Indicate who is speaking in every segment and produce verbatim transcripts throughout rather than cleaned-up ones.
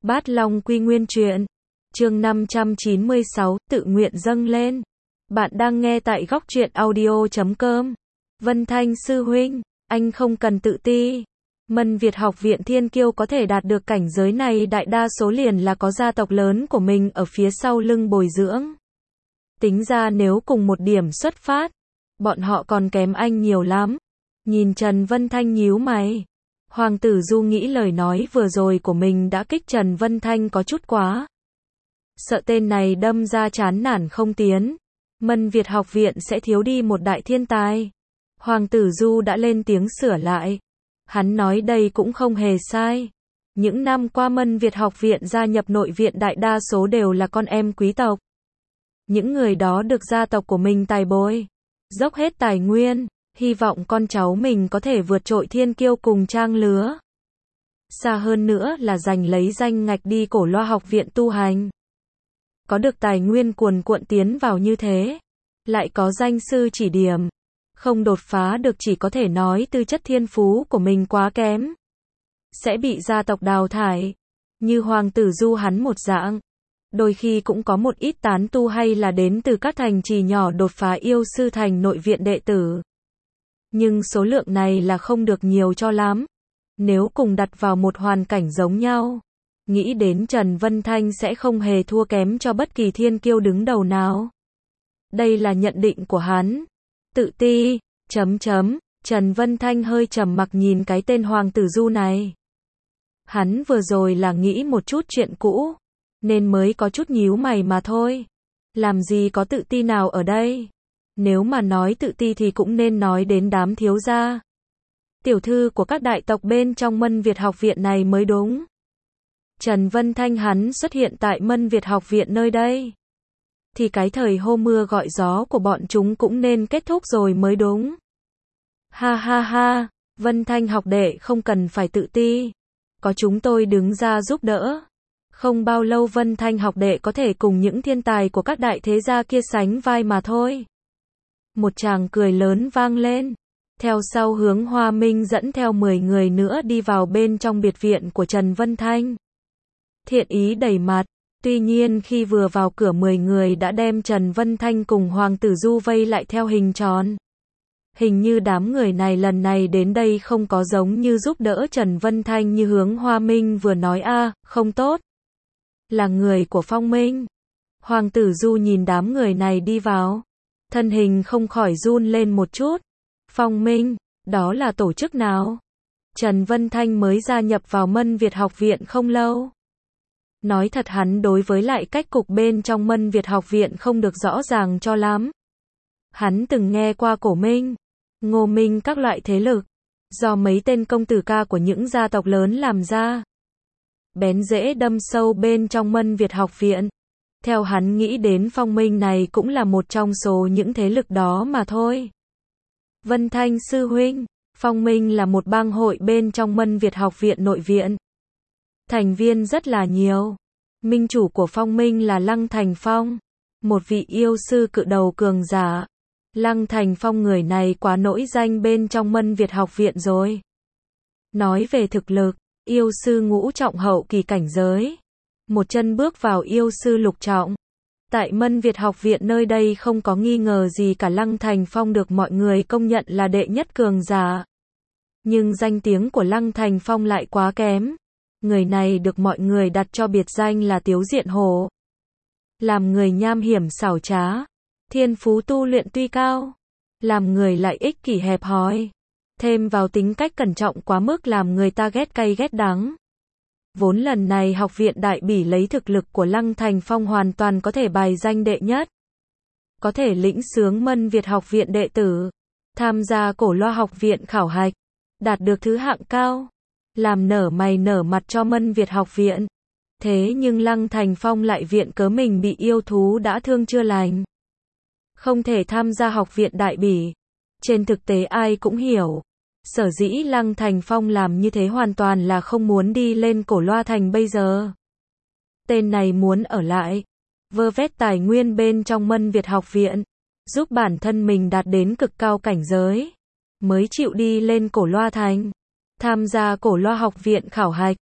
Speaker 1: Bát Long Quy Nguyên Truyện, chương năm trăm chín mươi sáu, tự nguyện dâng lên. Bạn đang nghe tại góc truyện audio chấm com. Vân Thanh sư huynh, anh không cần tự ti. Mân Việt Học viện Thiên Kiêu có thể đạt được cảnh giới này đại đa số liền là có gia tộc lớn của mình ở phía sau lưng bồi dưỡng. Tính ra nếu cùng một điểm xuất phát, bọn họ còn kém anh nhiều lắm. Nhìn Trần Vân Thanh nhíu mày. Hoàng tử Du nghĩ lời nói vừa rồi của mình đã kích Trần Vân Thanh có chút quá. Sợ tên này đâm ra chán nản không tiến. Mân Việt Học viện sẽ thiếu đi một đại thiên tài. Hoàng tử Du đã lên tiếng sửa lại. Hắn nói đây cũng không hề sai. Những năm qua Mân Việt Học viện gia nhập nội viện đại đa số đều là con em quý tộc. Những người đó được gia tộc của mình tài bồi, dốc hết tài nguyên, hy vọng con cháu mình có thể vượt trội thiên kiêu cùng trang lứa. Xa hơn nữa là giành lấy danh ngạch đi Cổ Loa Học viện tu hành. Có được tài nguyên cuồn cuộn tiến vào như thế, lại có danh sư chỉ điểm, không đột phá được chỉ có thể nói tư chất thiên phú của mình quá kém, sẽ bị gia tộc đào thải. Như Hoàng tử Du hắn một dạng, đôi khi cũng có một ít tán tu hay là đến từ các thành trì nhỏ đột phá yêu sư thành nội viện đệ tử. Nhưng số lượng này là không được nhiều cho lắm. Nếu cùng đặt vào một hoàn cảnh giống nhau, nghĩ đến Trần Vân Thanh sẽ không hề thua kém cho bất kỳ thiên kiêu đứng đầu nào. Đây là nhận định của hắn. Tự ti, chấm chấm, Trần Vân Thanh hơi trầm mặc nhìn cái tên Hoàng tử Du này. Hắn vừa rồi là nghĩ một chút chuyện cũ, nên mới có chút nhíu mày mà thôi. Làm gì có tự ti nào ở đây? Nếu mà nói tự ti thì cũng nên nói đến đám thiếu gia, tiểu thư của các đại tộc bên trong Mân Việt Học viện này mới đúng. Trần Vân Thanh hắn xuất hiện tại Mân Việt Học viện nơi đây, thì cái thời hô mưa gọi gió của bọn chúng cũng nên kết thúc rồi mới đúng. Ha ha ha, Vân Thanh học đệ không cần phải tự ti, có chúng tôi đứng ra giúp đỡ. Không bao lâu Vân Thanh học đệ có thể cùng những thiên tài của các đại thế gia kia sánh vai mà thôi. Một tràng cười lớn vang lên. Theo sau Hướng Hoa Minh dẫn theo mười người nữa đi vào bên trong biệt viện của Trần Vân Thanh. Thiện ý đầy mặt. Tuy nhiên khi vừa vào cửa mười người đã đem Trần Vân Thanh cùng Hoàng tử Du vây lại theo hình tròn. Hình như đám người này lần này đến đây không có giống như giúp đỡ Trần Vân Thanh như Hướng Hoa Minh vừa nói a, à, không tốt. Là người của Phong Minh. Hoàng tử Du nhìn đám người này đi vào, thân hình không khỏi run lên một chút. Phong Minh, đó là tổ chức nào? Trần Vân Thanh mới gia nhập vào Mân Việt Học viện không lâu. Nói thật hắn đối với lại cách cục bên trong Mân Việt Học viện không được rõ ràng cho lắm. Hắn từng nghe qua Cổ Minh, Ngô Minh các loại thế lực, do mấy tên công tử ca của những gia tộc lớn làm ra. Bén rễ đâm sâu bên trong Mân Việt Học viện. Theo hắn nghĩ đến Phong Minh này cũng là một trong số những thế lực đó mà thôi. Vân Thanh sư huynh, Phong Minh là một bang hội bên trong Mân Việt Học viện nội viện. Thành viên rất là nhiều. Minh chủ của Phong Minh là Lăng Thành Phong, một vị yêu sư cự đầu cường giả. Lăng Thành Phong người này quá nổi danh bên trong Mân Việt Học viện rồi. Nói về thực lực, yêu sư ngũ trọng hậu kỳ cảnh giới, một chân bước vào yêu sư lục trọng. Tại Mân Việt Học viện nơi đây không có nghi ngờ gì cả, Lăng Thành Phong được mọi người công nhận là đệ nhất cường giả. Nhưng danh tiếng của Lăng Thành Phong lại quá kém. Người này được mọi người đặt cho biệt danh là Tiếu Diện Hổ. Làm người nham hiểm xảo trá, thiên phú tu luyện tuy cao, làm người lại ích kỷ hẹp hòi, thêm vào tính cách cẩn trọng quá mức làm người ta ghét cay ghét đắng. Vốn lần này học viện Đại Bỉ lấy thực lực của Lăng Thành Phong hoàn toàn có thể bài danh đệ nhất. Có thể lĩnh xướng Mân Việt Học viện đệ tử, tham gia Cổ Loa Học viện khảo hạch, đạt được thứ hạng cao, làm nở mày nở mặt cho Mân Việt Học viện. Thế nhưng Lăng Thành Phong lại viện cớ mình bị yêu thú đã thương chưa lành, không thể tham gia học viện Đại Bỉ. Trên thực tế ai cũng hiểu, sở dĩ Lăng Thành Phong làm như thế hoàn toàn là không muốn đi lên Cổ Loa Thành bây giờ. Tên này muốn ở lại, vơ vét tài nguyên bên trong Mân Việt Học viện, giúp bản thân mình đạt đến cực cao cảnh giới, mới chịu đi lên Cổ Loa Thành, tham gia Cổ Loa Học viện khảo hạch.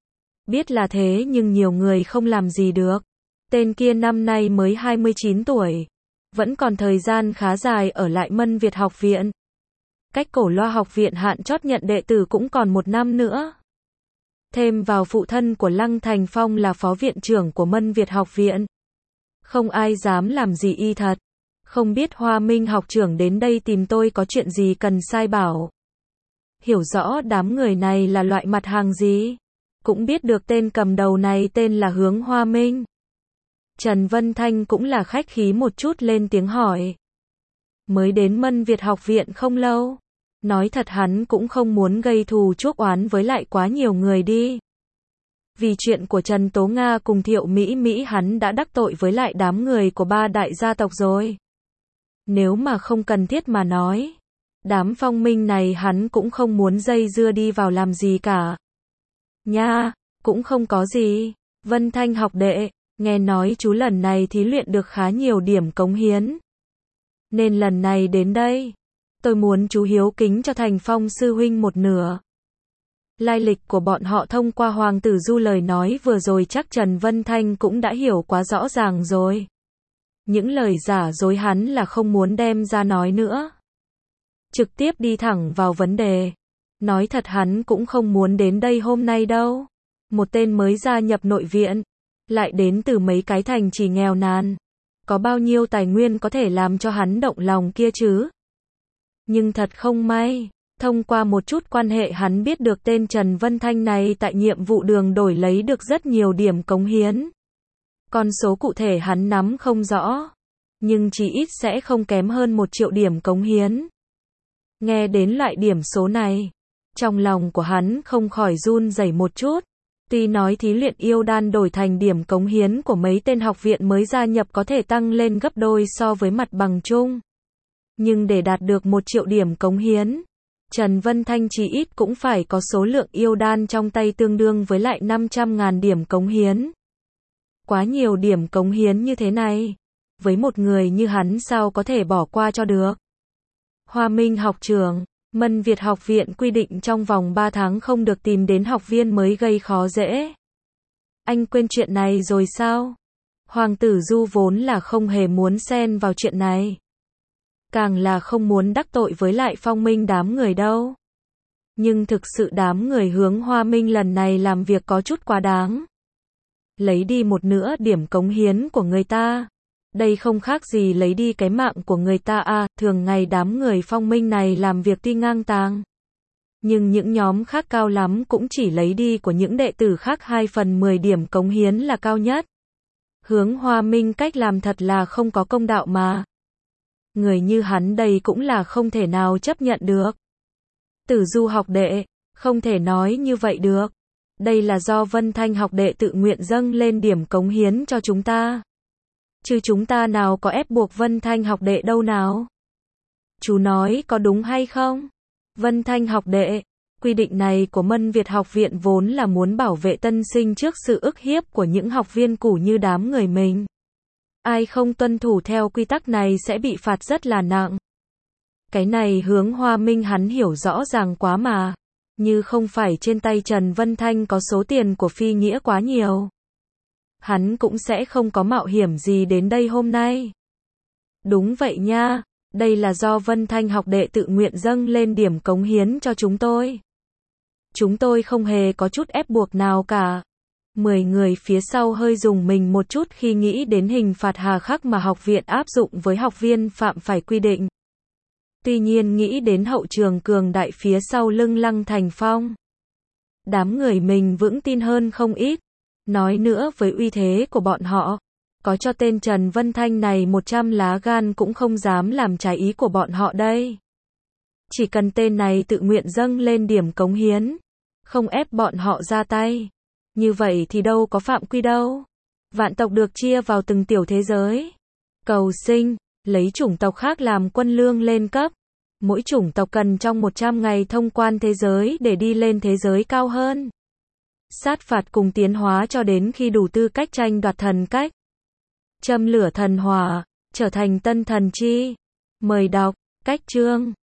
Speaker 1: Biết là thế nhưng nhiều người không làm gì được. Tên kia năm nay mới hai mươi chín tuổi. Vẫn còn thời gian khá dài ở lại Mân Việt học viện. Cách Cổ Loa học viện hạn chót nhận đệ tử cũng còn một năm nữa. Thêm vào phụ thân của Lăng Thành Phong là phó viện trưởng của Mân Việt học viện. Không ai dám làm gì y thật. Không biết Hoa Minh học trưởng đến đây tìm tôi có chuyện gì cần sai bảo. Hiểu rõ đám người này là loại mặt hàng gì. Cũng biết được tên cầm đầu này tên là Hướng Hoa Minh. Trần Vân Thanh cũng là khách khí một chút lên tiếng hỏi. Mới đến Mân Việt học viện không lâu. Nói thật hắn cũng không muốn gây thù chuốc oán với lại quá nhiều người đi. Vì chuyện của Trần Tố Nga cùng Thiệu Mỹ Mỹ hắn đã đắc tội với lại đám người của ba đại gia tộc rồi. Nếu mà không cần thiết mà nói. Đám Phong Minh này hắn cũng không muốn dây dưa đi vào làm gì cả. Nha, cũng không có gì. Vân Thanh học đệ, nghe nói chú lần này thí luyện được khá nhiều điểm cống hiến. Nên lần này đến đây, tôi muốn chú hiếu kính cho Thành Phong sư huynh một nửa. Lai lịch của bọn họ thông qua Hoàng tử Du lời nói vừa rồi chắc Trần Vân Thanh cũng đã hiểu quá rõ ràng rồi. Những lời giả dối hắn là không muốn đem ra nói nữa. Trực tiếp đi thẳng vào vấn đề. Nói thật hắn cũng không muốn đến đây hôm nay đâu. Một tên mới gia nhập nội viện, lại đến từ mấy cái thành trì nghèo nàn. Có bao nhiêu tài nguyên có thể làm cho hắn động lòng kia chứ? Nhưng thật không may, thông qua một chút quan hệ hắn biết được tên Trần Vân Thanh này tại nhiệm vụ đường đổi lấy được rất nhiều điểm cống hiến. Con số cụ thể hắn nắm không rõ, nhưng chỉ ít sẽ không kém hơn một triệu điểm cống hiến. Nghe đến loại điểm số này, trong lòng của hắn không khỏi run rẩy một chút. Tuy nói thí luyện yêu đan đổi thành điểm cống hiến của mấy tên học viện mới gia nhập có thể tăng lên gấp đôi so với mặt bằng chung. Nhưng để đạt được một triệu điểm cống hiến, Trần Vân Thanh chỉ ít cũng phải có số lượng yêu đan trong tay tương đương với lại năm trăm ngàn điểm cống hiến. Quá nhiều điểm cống hiến như thế này, với một người như hắn sao có thể bỏ qua cho được. Hoa Minh học trưởng, Mân Việt học viện quy định trong vòng ba tháng không được tìm đến học viên mới gây khó dễ. Anh quên chuyện này rồi sao? Hoàng tử Du vốn là không hề muốn xen vào chuyện này. Càng là không muốn đắc tội với lại Phong Minh đám người đâu. Nhưng thực sự đám người Hướng Hoa Minh lần này làm việc có chút quá đáng. Lấy đi một nửa điểm cống hiến của người ta. Đây không khác gì lấy đi cái mạng của người ta à, thường ngày đám người Phong Minh này làm việc tuy ngang tàng. Nhưng những nhóm khác cao lắm cũng chỉ lấy đi của những đệ tử khác hai phần mười điểm cống hiến là cao nhất. Hướng Hoa Minh cách làm thật là không có công đạo mà. Người như hắn đây cũng là không thể nào chấp nhận được. Tử Du học đệ, không thể nói như vậy được. Đây là do Vân Thanh học đệ tự nguyện dâng lên điểm cống hiến cho chúng ta. Chứ chúng ta nào có ép buộc Vân Thanh học đệ đâu nào. Chú nói có đúng hay không? Vân Thanh học đệ, quy định này của Mân Việt học viện vốn là muốn bảo vệ tân sinh trước sự ức hiếp của những học viên cũ như đám người mình. Ai không tuân thủ theo quy tắc này sẽ bị phạt rất là nặng. Cái này Hướng Hoa Minh hắn hiểu rõ ràng quá mà. Như không phải trên tay Trần Vân Thanh có số tiền của Phi Nghĩa quá nhiều, hắn cũng sẽ không có mạo hiểm gì đến đây hôm nay. Đúng vậy nha, đây là do Vân Thanh học đệ tự nguyện dâng lên điểm cống hiến cho chúng tôi. Chúng tôi không hề có chút ép buộc nào cả. Mười người phía sau hơi dùng mình một chút khi nghĩ đến hình phạt hà khắc mà học viện áp dụng với học viên phạm phải quy định. Tuy nhiên nghĩ đến hậu trường cường đại phía sau lưng Lăng Thành Phong, đám người mình vững tin hơn không ít. Nói nữa với uy thế của bọn họ, có cho tên Trần Vân Thanh này một trăm lá gan cũng không dám làm trái ý của bọn họ đây. Chỉ cần tên này tự nguyện dâng lên điểm cống hiến, không ép bọn họ ra tay. Như vậy thì đâu có phạm quy đâu. Vạn tộc được chia vào từng tiểu thế giới. Cầu sinh, lấy chủng tộc khác làm quân lương lên cấp. Mỗi chủng tộc cần trong một trăm ngày thông quan thế giới để đi lên thế giới cao hơn. Sát phạt cùng tiến hóa cho đến khi đủ tư cách tranh đoạt thần cách. Châm lửa thần hỏa, trở thành tân thần chi. Mời đọc, cách chương.